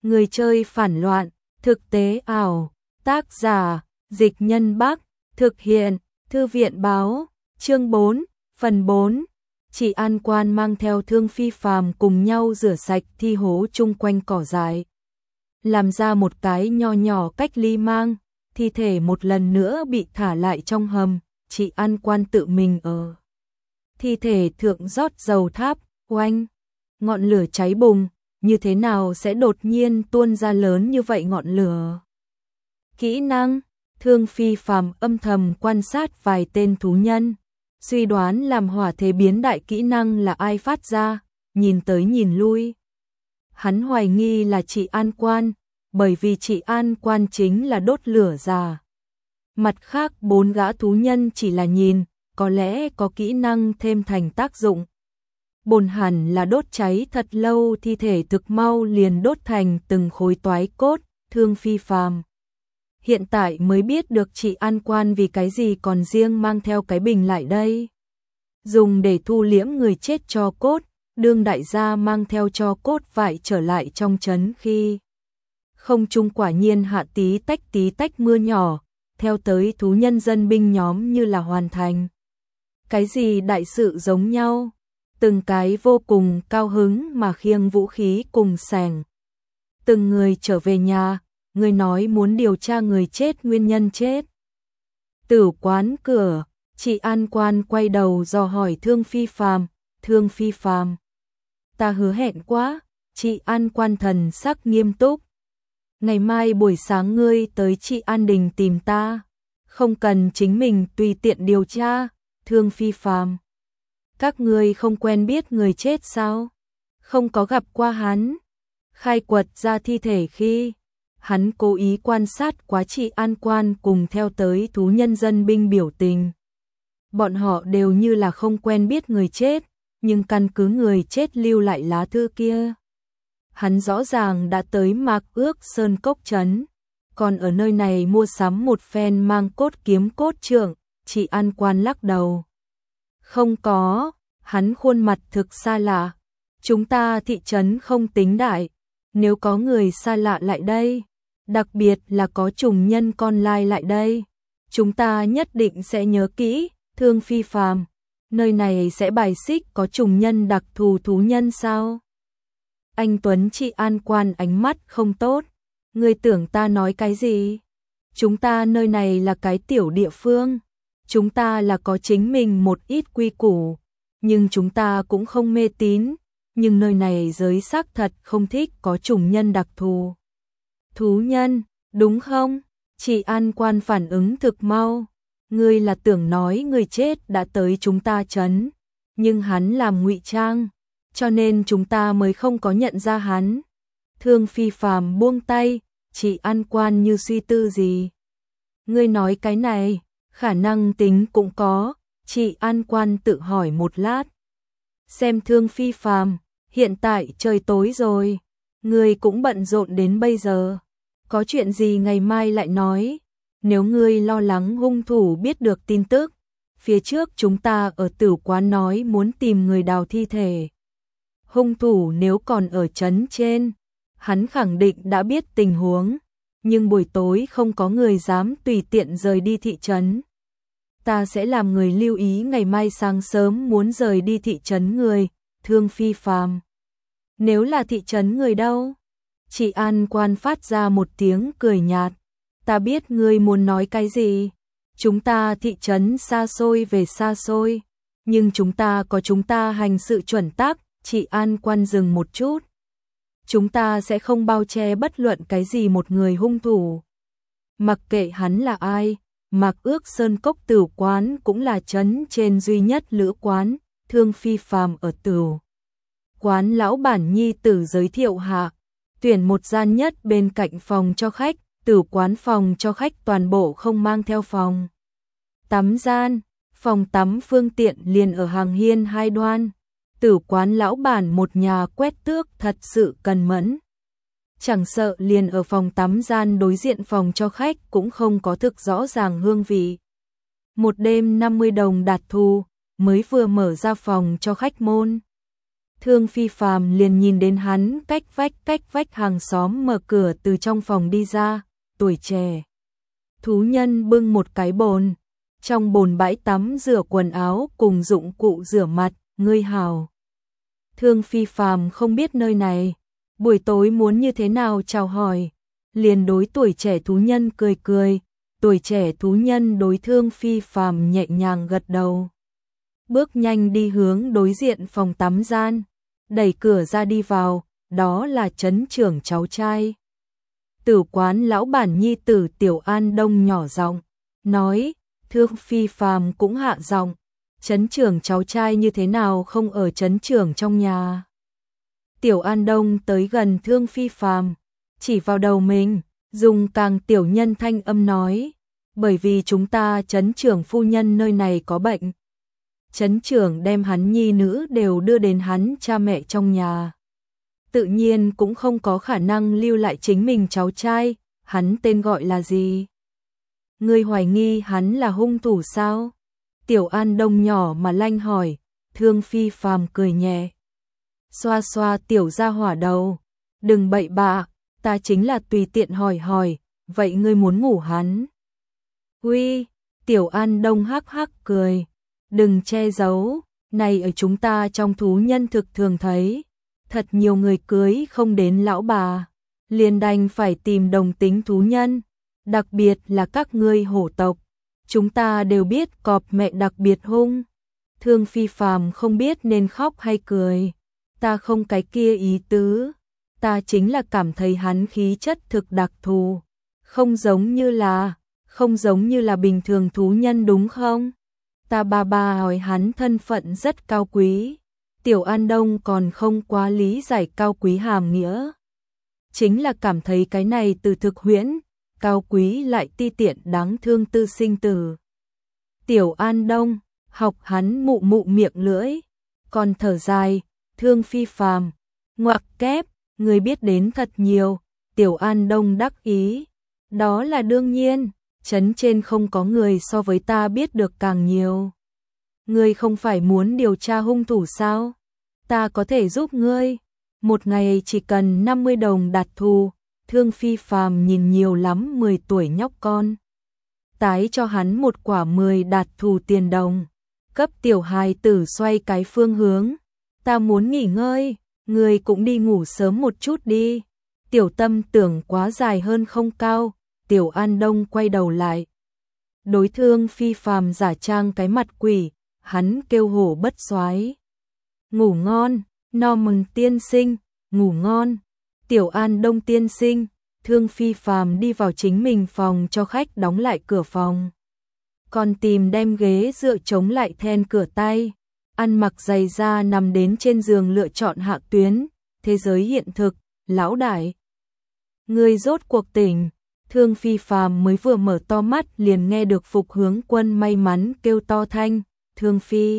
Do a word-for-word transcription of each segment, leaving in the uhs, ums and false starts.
Người chơi phản loạn, thực tế ảo, tác giả, Dịch Nhân Bắc, thực hiện, Thư viện báo, chương bốn, phần bốn. Chị An Quan mang theo Thương Phi Phàm cùng nhau rửa sạch thi hố chung quanh cỏ dại. Làm ra một cái nho nhỏ cách ly mang, thi thể một lần nữa bị thả lại trong hầm, chị An Quan tự mình ở. Thi thể thượng rót dầu tháp, oanh, ngọn lửa cháy bùng, như thế nào sẽ đột nhiên tuôn ra lớn như vậy ngọn lửa. Kỹ năng, Thương Phi Phàm âm thầm quan sát vài tên thú nhân, suy đoán làm hỏa thế biến đại kỹ năng là ai phát ra, nhìn tới nhìn lui. Hắn hoài nghi là chị An Quan, bởi vì chị An Quan chính là đốt lửa già. Mặt khác bốn gã thú nhân chỉ là nhìn, có lẽ có kỹ năng thêm thành tác dụng. Bồn hẳn là đốt cháy thật lâu thi thể thực mau liền đốt thành từng khối toái cốt, Thương Phi Phàm hiện tại mới biết được chị An Quan vì cái gì còn riêng mang theo cái bình lại đây. Dùng để thu liễm người chết cho cốt, đương đại gia mang theo cho cốt vải trở lại trong trấn khi không trung quả nhiên hạ tí tách tí tách mưa nhỏ, theo tới thú nhân dân binh nhóm như là hoàn thành. Cái gì đại sự giống nhau, từng cái vô cùng cao hứng mà khiêng vũ khí cùng sẻng. Từng người trở về nhà, người nói muốn điều tra người chết nguyên nhân chết. Tử quán cửa, chị An Quan quay đầu dò hỏi Thương Phi Phàm, Thương Phi Phàm, ta hứa hẹn quá, chị An Quan thần sắc nghiêm túc. Ngày mai buổi sáng ngươi tới chị An Đình tìm ta, không cần chính mình tùy tiện điều tra, Thương Phi Phàm. Các ngươi không quen biết người chết sao? Không có gặp qua hắn. Khai quật ra thi thể khi hắn cố ý quan sát quá chị An Quan cùng theo tới thú nhân dân binh biểu tình. Bọn họ đều như là không quen biết người chết, nhưng căn cứ người chết lưu lại lá thư kia. Hắn rõ ràng đã tới Mạc Ước Sơn Cốc Trấn, còn ở nơi này mua sắm một phen mang cốt kiếm cốt trượng, chị An Quan lắc đầu. Không có, hắn khuôn mặt thực xa lạ. Chúng ta thị trấn không tính đại, nếu có người xa lạ lại đây, đặc biệt là có trùng nhân con lai lại đây, chúng ta nhất định sẽ nhớ kỹ, Thương Phi Phàm, nơi này sẽ bài xích có trùng nhân đặc thù thú nhân sao? Anh Tuấn chị An Quan ánh mắt không tốt, ngươi tưởng ta nói cái gì? Chúng ta nơi này là cái tiểu địa phương, chúng ta là có chính mình một ít quy củ, nhưng chúng ta cũng không mê tín, nhưng nơi này giới xác thật không thích có trùng nhân đặc thù. Thú nhân, đúng không? Chị An Quan phản ứng thực mau, ngươi là tưởng nói người chết đã tới chúng ta trấn, nhưng hắn làm ngụy trang, cho nên chúng ta mới không có nhận ra hắn. Thương Phi Phàm buông tay, chị An Quan như suy tư gì. Ngươi nói cái này, khả năng tính cũng có, chị An Quan tự hỏi một lát. Xem Thương Phi Phàm, hiện tại trời tối rồi, ngươi cũng bận rộn đến bây giờ, có chuyện gì ngày mai lại nói, nếu ngươi lo lắng hung thủ biết được tin tức, phía trước chúng ta ở tử quán nói muốn tìm người đào thi thể. Hung thủ nếu còn ở trấn trên, hắn khẳng định đã biết tình huống, nhưng buổi tối không có người dám tùy tiện rời đi thị trấn. Ta sẽ làm người lưu ý ngày mai sáng sớm muốn rời đi thị trấn người, Thương Phi Phàm. Nếu là thị trấn người đâu? Chị An Quan phát ra một tiếng cười nhạt. Ta biết ngươi muốn nói cái gì. Chúng ta thị trấn xa xôi về xa xôi, nhưng chúng ta có chúng ta hành sự chuẩn tắc, chị An Quan dừng một chút. Chúng ta sẽ không bao che bất luận cái gì một người hung thủ. Mặc kệ hắn là ai, Mạc Ước Sơn Cốc Tửu Quán cũng là trấn trên duy nhất lữ quán, Thương Phi Phàm ở Tửu Quán lão bản nhi tử giới thiệu hạ, tuyển một gian nhất bên cạnh phòng cho khách, Tửu Quán phòng cho khách toàn bộ không mang theo phòng tắm gian, phòng tắm phương tiện liền ở hàng hiên hai đoan. Tửu Quán lão bản một nhà quét tước thật sự cần mẫn. Chẳng sợ liền ở phòng tắm gian đối diện phòng cho khách cũng không có thực rõ ràng hương vị. Một đêm năm mươi đồng đạt thu, mới vừa mở ra phòng cho khách môn. Thương Phi Phàm liền nhìn đến hắn cách vách cách vách hàng xóm mở cửa từ trong phòng đi ra, tuổi trẻ. Thú nhân bưng một cái bồn, trong bồn bãi tắm rửa quần áo cùng dụng cụ rửa mặt, ngươi hào. Thương Phi Phàm không biết nơi này, buổi tối muốn như thế nào chào hỏi, liền đối tuổi trẻ thú nhân cười cười, tuổi trẻ thú nhân đối Thương Phi Phàm nhẹ nhàng gật đầu. Bước nhanh đi hướng đối diện phòng tắm gian, đẩy cửa ra đi vào, đó là trấn trưởng cháu trai. Tử quán lão bản nhi tử Tiểu An Đông nhỏ giọng nói, Thương Phi Phàm cũng hạ giọng, trấn trưởng cháu trai như thế nào không ở trấn trưởng trong nhà. Tiểu An Đông tới gần Thương Phi Phàm, chỉ vào đầu mình, dùng càng tiểu nhân thanh âm nói, bởi vì chúng ta trấn trưởng phu nhân nơi này có bệnh. Trấn trưởng đem hắn nhi nữ đều đưa đến hắn cha mẹ trong nhà. Tự nhiên cũng không có khả năng lưu lại chính mình cháu trai, hắn tên gọi là gì? Ngươi hoài nghi hắn là hung thủ sao? Tiểu An Đông nhỏ mà lanh hỏi, Thương Phi Phàm cười nhẹ. Xoa xoa tiểu gia hỏa đầu, đừng bậy bạ, ta chính là tùy tiện hỏi hỏi, vậy ngươi muốn ngủ hắn? Uy, Tiểu An Đông hắc hắc cười, đừng che giấu, này ở chúng ta trong thú nhân thực thường thấy, thật nhiều người cưới không đến lão bà, liền đành phải tìm đồng tính thú nhân, đặc biệt là các ngươi hổ tộc, chúng ta đều biết cọp mẹ đặc biệt hung. Thương Phi Phàm không biết nên khóc hay cười, ta không cái kia ý tứ, ta chính là cảm thấy hắn khí chất thực đặc thù, không giống như là, không giống như là bình thường thú nhân đúng không? Ta ba ba hỏi hắn thân phận rất cao quý, Tiểu An Đông còn không quá lý giải cao quý hàm nghĩa. Chính là cảm thấy cái này từ thực huyễn, cao quý lại ti tiện đáng thương tư sinh tử. Tiểu An Đông, học hắn mụ mụ miệng lưỡi, còn thở dài, Thương Phi Phàm, ngoặc kép, người biết đến thật nhiều, Tiểu An Đông đắc ý. Đó là đương nhiên, trấn trên không có người so với ta biết được càng nhiều. Ngươi không phải muốn điều tra hung thủ sao? Ta có thể giúp ngươi. Một ngày chỉ cần năm mươi đồng đạt thù. Thương Phi Phàm nhìn nhiều lắm mười tuổi nhóc con. Tái cho hắn một quả mười đạt thù tiền đồng. Cấp tiểu hài tử xoay cái phương hướng. Ta muốn nghỉ ngơi, ngươi cũng đi ngủ sớm một chút đi. Tiểu Tâm tưởng quá dài hơn không cao. Tiểu An Đông quay đầu lại. Đối Thương Phi Phàm giả trang cái mặt quỷ, hắn kêu hổ bất soái. Ngủ ngon, no mừng tiên sinh, ngủ ngon. Tiểu An Đông tiên sinh, Thương Phi Phàm đi vào chính mình phòng cho khách đóng lại cửa phòng. Còn tìm đem ghế dựa chống lại then cửa tay, ăn mặc giày da nằm đến trên giường lựa chọn hạ tuyến, thế giới hiện thực, lão đại. Người rốt cuộc tỉnh. Thương Phi Phàm mới vừa mở to mắt liền nghe được Phục Hướng Quân may mắn kêu to thanh, Thương Phi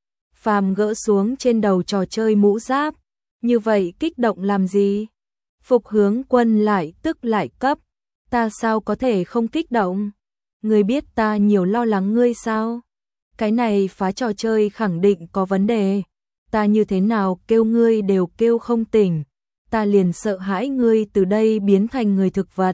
Phàm gỡ xuống trên đầu trò chơi mũ giáp, như vậy kích động làm gì? Phục Hướng Quân lại tức lại cấp, ta sao có thể không kích động? Ngươi biết ta nhiều lo lắng ngươi sao? Cái này phá trò chơi khẳng định có vấn đề, ta như thế nào kêu ngươi đều kêu không tỉnh, ta liền sợ hãi ngươi từ đây biến thành người thực vật.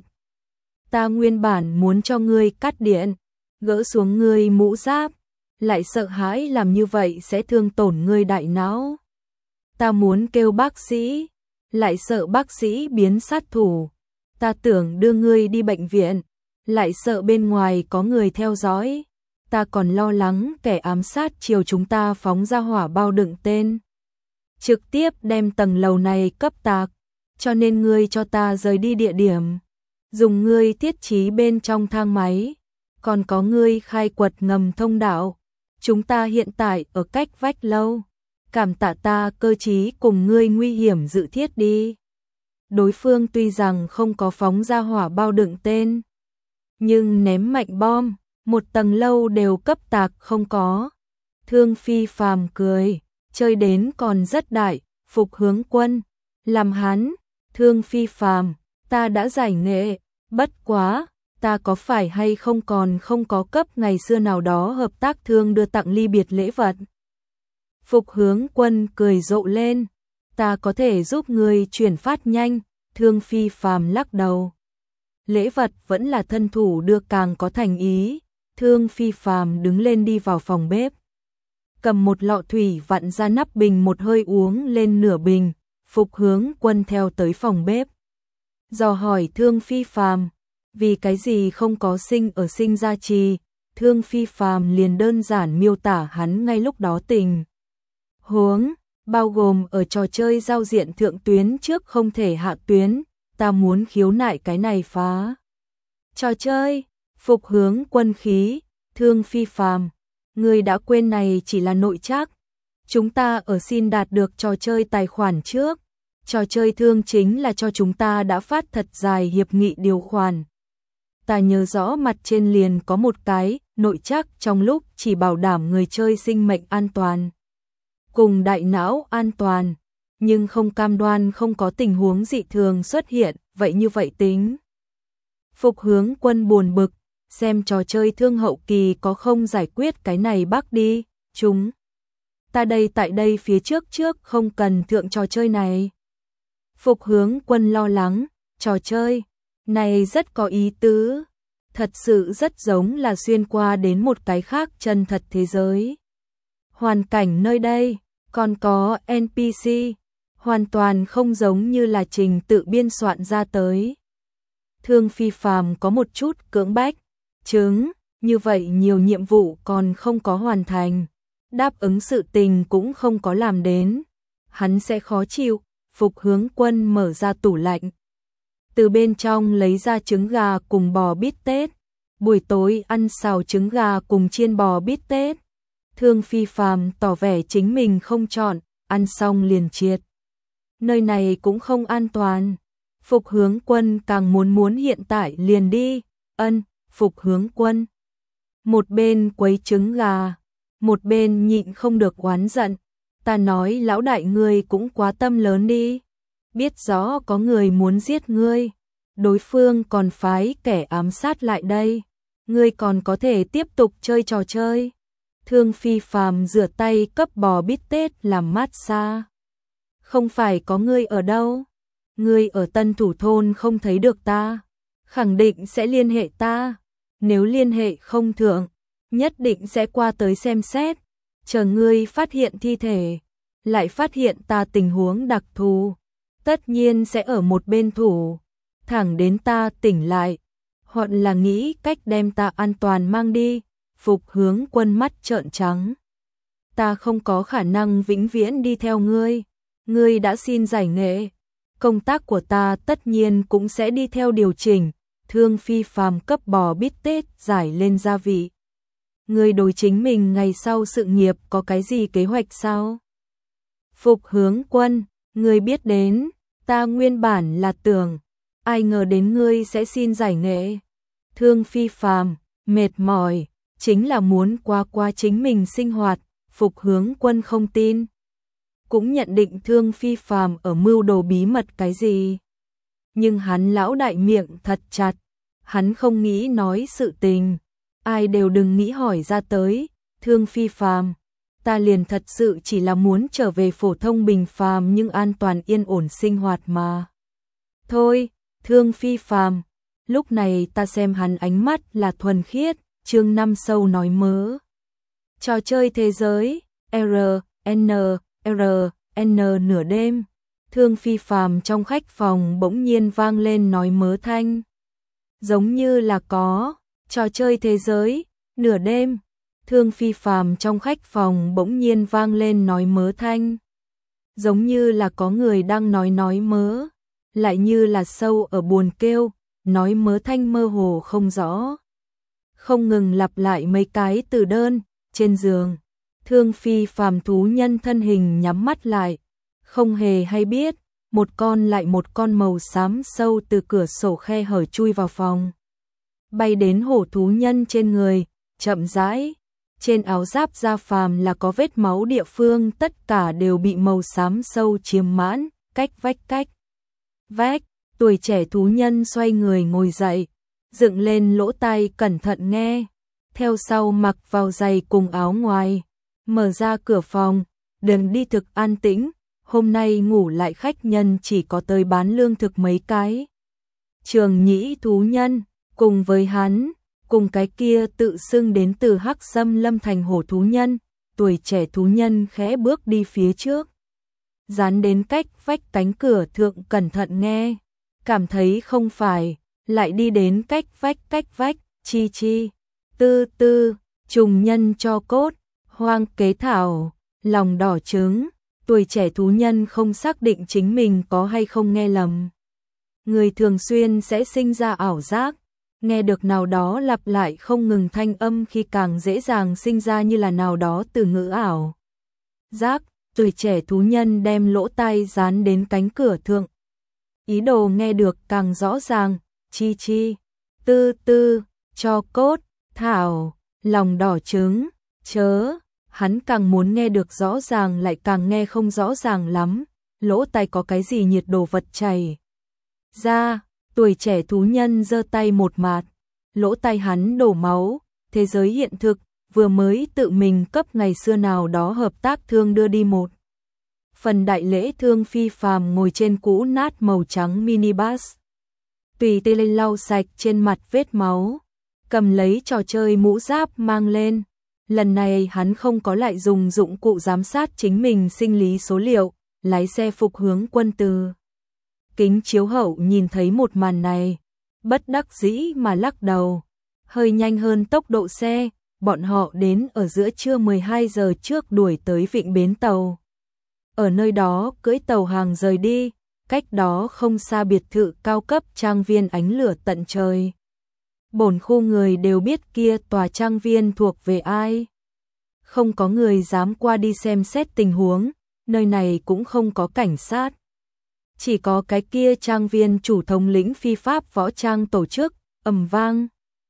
Ta nguyên bản muốn cho ngươi cắt điện, gỡ xuống ngươi mũ giáp, lại sợ hãi làm như vậy sẽ thương tổn ngươi đại não. Ta muốn kêu bác sĩ, lại sợ bác sĩ biến sát thủ. Ta tưởng đưa ngươi đi bệnh viện, lại sợ bên ngoài có người theo dõi. Ta còn lo lắng kẻ ám sát chiều chúng ta phóng ra hỏa bao đựng tên, trực tiếp đem tầng lầu này cấp tạc, cho nên ngươi cho ta rời đi địa điểm. Dùng ngươi thiết trí bên trong thang máy, còn có ngươi khai quật ngầm thông đạo. Chúng ta hiện tại ở cách vách lâu, cảm tạ ta cơ trí cùng ngươi nguy hiểm dự thiết đi. Đối phương tuy rằng không có phóng ra hỏa bao đựng tên, nhưng ném mạnh bom, một tầng lâu đều cấp tạc không có. Thương Phi Phàm cười, chơi đến còn rất đại, Phục Hướng Quân, làm hắn, Thương Phi Phàm, ta đã giải nghệ. Bất quá, ta có phải hay không còn không có cấp ngày xưa nào đó hợp tác thương đưa tặng ly biệt lễ vật. Phục Hướng Quân cười rộ lên, ta có thể giúp ngươi chuyển phát nhanh. Thương Phi Phàm lắc đầu. Lễ vật vẫn là thân thủ đưa càng có thành ý. Thương Phi Phàm đứng lên đi vào phòng bếp. Cầm một lọ thủy vặn ra nắp bình một hơi uống lên nửa bình. Phục Hướng Quân theo tới phòng bếp. Dò hỏi Thương Phi Phàm, vì cái gì không có sinh ở Sinh Gia Trì. Thương Phi Phàm liền đơn giản miêu tả hắn ngay lúc đó tình huống, bao gồm ở trò chơi giao diện thượng tuyến trước không thể hạ tuyến, ta muốn khiếu nại cái này phá trò chơi. Phục Hướng Quân khí, Thương Phi Phàm, ngươi đã quên này chỉ là nội trắc. Chúng ta ở xin đạt được trò chơi tài khoản trước. Trò chơi thương chính là cho chúng ta đã phát thật dài hiệp nghị điều khoản. Ta nhớ rõ mặt trên liền có một cái nội trắc trong lúc chỉ bảo đảm người chơi sinh mệnh an toàn cùng đại não an toàn, nhưng không cam đoan không có tình huống dị thường xuất hiện, vậy như vậy tính. Phục Hướng Quân buồn bực, xem trò chơi thương hậu kỳ có không giải quyết cái này bác đi, chúng ta đây tại đây phía trước trước không cần thượng trò chơi này. Phục Hướng Quân lo lắng, trò chơi này rất có ý tứ, thật sự rất giống là xuyên qua đến một cái khác chân thật thế giới. Hoàn cảnh nơi đây, còn có en pê xê, hoàn toàn không giống như là trình tự biên soạn ra tới. Thương Phi Phàm có một chút cưỡng bách, chứng, như vậy nhiều nhiệm vụ còn không có hoàn thành, đáp ứng sự tình cũng không có làm đến, hắn sẽ khó chịu. Phục Hướng Quân mở ra tủ lạnh, từ bên trong lấy ra trứng gà cùng bò bít tết, buổi tối ăn xào trứng gà cùng chiên bò bít tết. Thương Phi Phàm tỏ vẻ chính mình không chọn, ăn xong liền triệt. Nơi này cũng không an toàn. Phục Hướng Quân càng muốn muốn hiện tại liền đi. Ân, Phục Hướng Quân. Một bên quấy trứng gà, một bên nhịn không được oán giận. Ta nói lão đại ngươi cũng quá tâm lớn đi. Biết rõ có người muốn giết ngươi, đối phương còn phái kẻ ám sát lại đây, ngươi còn có thể tiếp tục chơi trò chơi. Thương Phi Phàm rửa tay cấp bò bít tết làm mát xa. Không phải có ngươi ở đâu, ngươi ở Tân Thủ Thôn không thấy được ta, khẳng định sẽ liên hệ ta, nếu liên hệ không thượng, nhất định sẽ qua tới xem xét, chờ ngươi phát hiện thi thể, lại phát hiện ta tình huống đặc thù, tất nhiên sẽ ở một bên thủ, thẳng đến ta tỉnh lại, hoặc là nghĩ cách đem ta an toàn mang đi. Phục Hướng Quân mắt trợn trắng. Ta không có khả năng vĩnh viễn đi theo ngươi, ngươi đã xin giải nghệ, công tác của ta tất nhiên cũng sẽ đi theo điều chỉnh. Thương Phi Phàm cấp bò bít tết giải lên gia vị. Ngươi đối chính mình ngày sau sự nghiệp có cái gì kế hoạch sao? Phục Hướng Quân, ngươi biết đến, ta nguyên bản là tưởng, ai ngờ đến ngươi sẽ xin giải nghệ. Thương Phi Phàm, mệt mỏi, chính là muốn qua qua chính mình sinh hoạt. Phục Hướng Quân không tin, cũng nhận định Thương Phi Phàm ở mưu đồ bí mật cái gì. Nhưng hắn lão đại miệng thật chặt, hắn không nghĩ nói sự tình, ai đều đừng nghĩ hỏi ra tới. Thương Phi Phàm, ta liền thật sự chỉ là muốn trở về phổ thông bình phàm nhưng an toàn yên ổn sinh hoạt mà. Thôi, Thương Phi Phàm, lúc này ta xem hắn ánh mắt là thuần khiết. Chương năm sâu nói mớ. Trò chơi thế giới, R, N, R, N nửa đêm. Thương Phi Phàm trong khách phòng bỗng nhiên vang lên nói mớ thanh. Giống như là có, trò chơi thế giới, nửa đêm. Thương Phi Phàm trong khách phòng bỗng nhiên vang lên nói mớ thanh. Giống như là có người đang nói nói mớ, lại như là sâu ở buồn kêu, nói mớ thanh mơ hồ không rõ. Không ngừng lặp lại mấy cái từ đơn, trên giường. Thương Phi Phàm thú nhân thân hình nhắm mắt lại, không hề hay biết, một con lại một con màu xám sâu từ cửa sổ khe hở chui vào phòng. Bay đến hổ thú nhân trên người, chậm rãi, trên áo giáp da phàm là có vết máu địa phương tất cả đều bị màu xám sâu chiếm mãn, cách vách cách. Vách, tuổi trẻ thú nhân xoay người ngồi dậy, dựng lên lỗ tai cẩn thận nghe, theo sau mặc vào giày cùng áo ngoài, mở ra cửa phòng, đừng đi thực an tĩnh, hôm nay ngủ lại khách nhân chỉ có tới bán lương thực mấy cái. Trường nhĩ thú nhân, cùng với hắn, cùng cái kia tự xưng đến từ Hắc Xâm Lâm thành hổ thú nhân, tuổi trẻ thú nhân khẽ bước đi phía trước. Dán đến cách vách cánh cửa thượng cẩn thận nghe, cảm thấy không phải, lại đi đến cách vách cách vách, chi chi, tư tư, trùng nhân cho cốt, hoang kế thảo, lòng đỏ trứng, tuổi trẻ thú nhân không xác định chính mình có hay không nghe lầm. Người thường xuyên sẽ sinh ra ảo giác, nghe được nào đó lặp lại không ngừng thanh âm khi càng dễ dàng sinh ra như là nào đó từ ngữ ảo. Giác, tuổi trẻ thú nhân đem lỗ tai dán đến cánh cửa thượng. Ý đồ nghe được càng rõ ràng, chi chi, tư tư, cho cốt, thảo, lòng đỏ trứng, chớ, hắn càng muốn nghe được rõ ràng lại càng nghe không rõ ràng lắm, lỗ tai có cái gì nhiệt đồ vật chảy ra, tuổi trẻ thú nhân giơ tay một mạt, lỗ tai hắn đổ máu, thế giới hiện thực, vừa mới tự mình cấp ngày xưa nào đó hợp tác thương đưa đi một. Phần đại lễ thương phi phàm ngồi trên cũ nát màu trắng minibus. Tùy tê lên lau sạch trên mặt vết máu, cầm lấy trò chơi mũ giáp mang lên. Lần này hắn không có lại dùng dụng cụ giám sát chính mình sinh lý số liệu, lái xe phục hướng quân từ. Kính chiếu hậu nhìn thấy một màn này, bất đắc dĩ mà lắc đầu, hơi nhanh hơn tốc độ xe, bọn họ đến ở giữa trưa mười hai giờ trước đuổi tới vịnh bến tàu. Ở nơi đó cưỡi tàu hàng rời đi, cách đó không xa biệt thự cao cấp trang viên ánh lửa tận trời. Bổn khu người đều biết kia tòa trang viên thuộc về ai. Không có người dám qua đi xem xét tình huống, nơi này cũng không có cảnh sát. Chỉ có cái kia trang viên chủ thống lĩnh phi pháp võ trang tổ chức, ầm vang.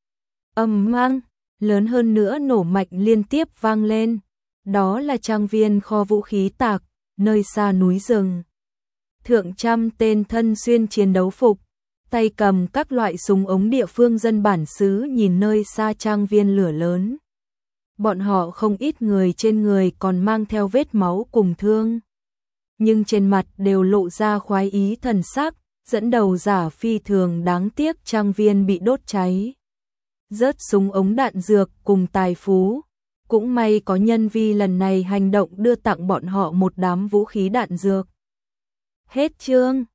Ầm vang, lớn hơn nữa nổ mạnh liên tiếp vang lên. Đó là trang viên kho vũ khí tạc, nơi xa núi rừng. Thượng trăm tên thân xuyên chiến đấu phục, tay cầm các loại súng ống địa phương dân bản xứ nhìn nơi xa trang viên lửa lớn. Bọn họ không ít người trên người còn mang theo vết máu cùng thương. Nhưng trên mặt đều lộ ra khoái ý thần sắc, dẫn đầu giả phi thường đáng tiếc trang viên bị đốt cháy. Rớt súng ống đạn dược cùng tài phú. Cũng may có nhân vi lần này hành động đưa tặng bọn họ một đám vũ khí đạn dược. Hết chương.